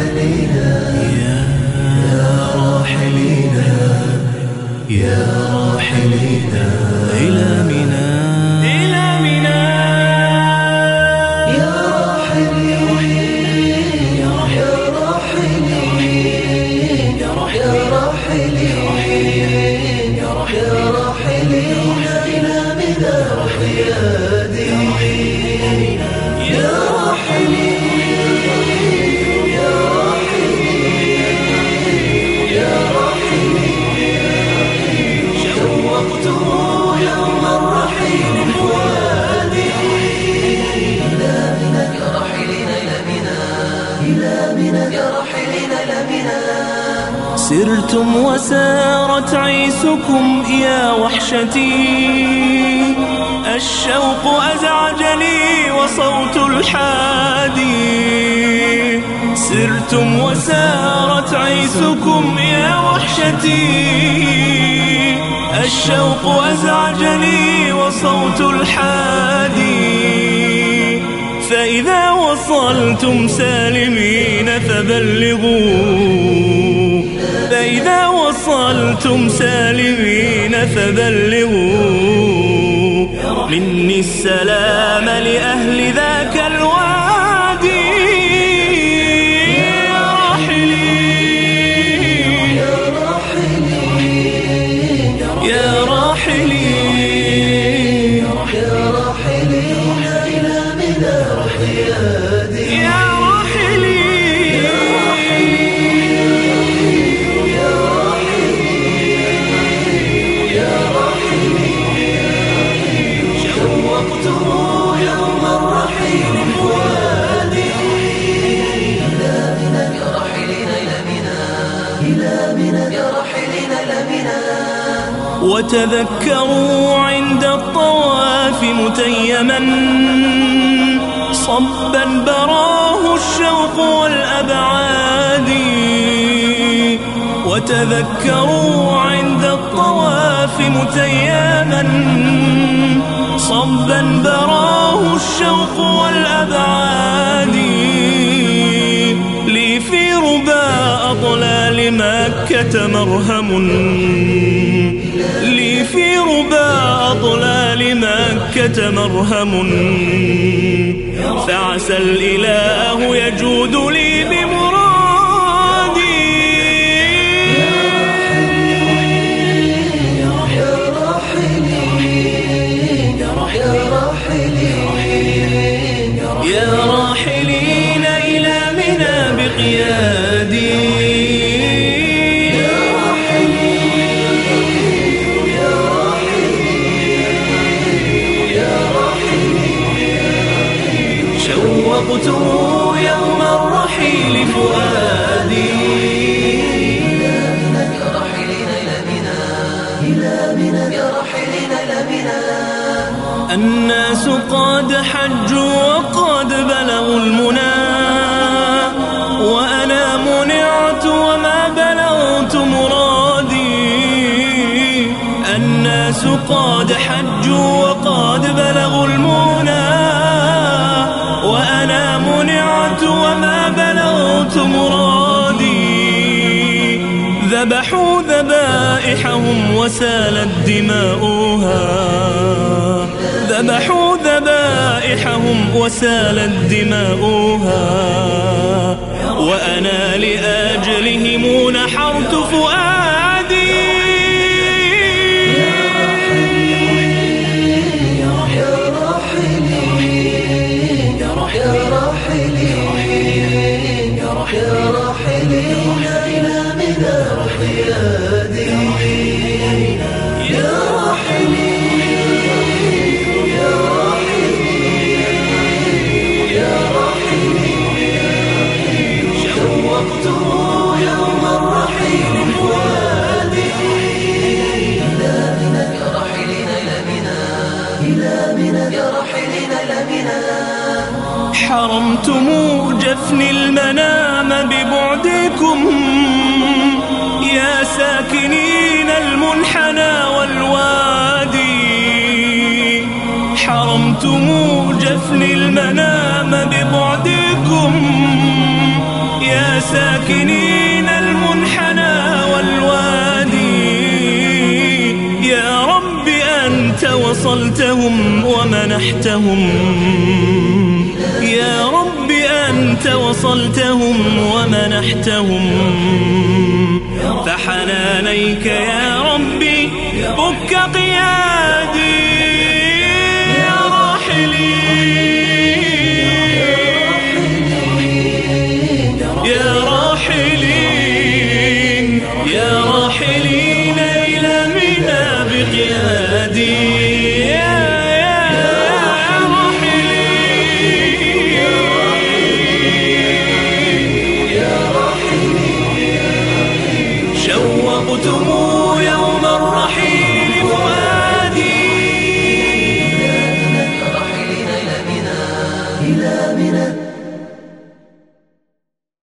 يا راحلين إلى منى يا راحلين يا راحلين يا راحلين يا راحلين إلى منى رحيادي يا راحلين يا راحلين يا راحلين شوقته يوم الرحيل فؤادي إلى منى يا راحلين إلى منى يا راحلين إلى منى سرتم وسارت عيسكم يا وحشتي الشوق أزعجني وصوت الحادي سرتم وسارت عيسكم يا وحشتي الشوق أزعجني وصوت الحادي فإذا وصلتم سالمين فبلغوا فإذا وصلتم سالمين فبلغوا مني السلام لأهل ذاك الوادي يا راحلين يا راحلين يا راحلين إلى منى رحيادي يا وتذكروا عند الطواف متيما صبا براه الشوق والأبعاد وتذكروا عند الطواف متيما صبا براه الشوق والأبعاد لي في ربا أطلال مكة مرهم لي في ربا أطلال مكة مرهم فعسى الإله يجود لي بمرادي يا راحلين يا راحلين إلى منى بقيادي شوقته يوم الرحيل فؤادي يا راحلين إلى منى يا راحلين إلى منى الناس قد حجوا وقد بلغوا المنى وأنا منعت وما بلغت مرادي الناس قد حجوا وقد بلغوا المنى وأنا منعت وما بلغت مرادي ذبحوا ذبائحهم وسالت دماؤها ذبحوا ذبائحهم وسالت دماؤها وأنا لأجلهم نحرت فؤادي يا راحلين إلى منى رحيادي يا راحلين يا راحلين يا راحلين شوقته يوم الرحيل فؤادي إلى منى يا راحلين إلى منى يا راحلين إلى منى حرمتم جفن المنام ببعدكم يا ساكنين المنحنى والوادي حرمتم جفن المنام ببعدكم يا ساكنين المنحنى والوادي. يا رب أنت وصلتهم ومنحتهم، يا رب أنت وصلتهم ومنحتهم، فحنانيك يا ربي فك قيادي. يا راحلين يا راحلين يا راحلين إلى منى بقيادي. شوقتم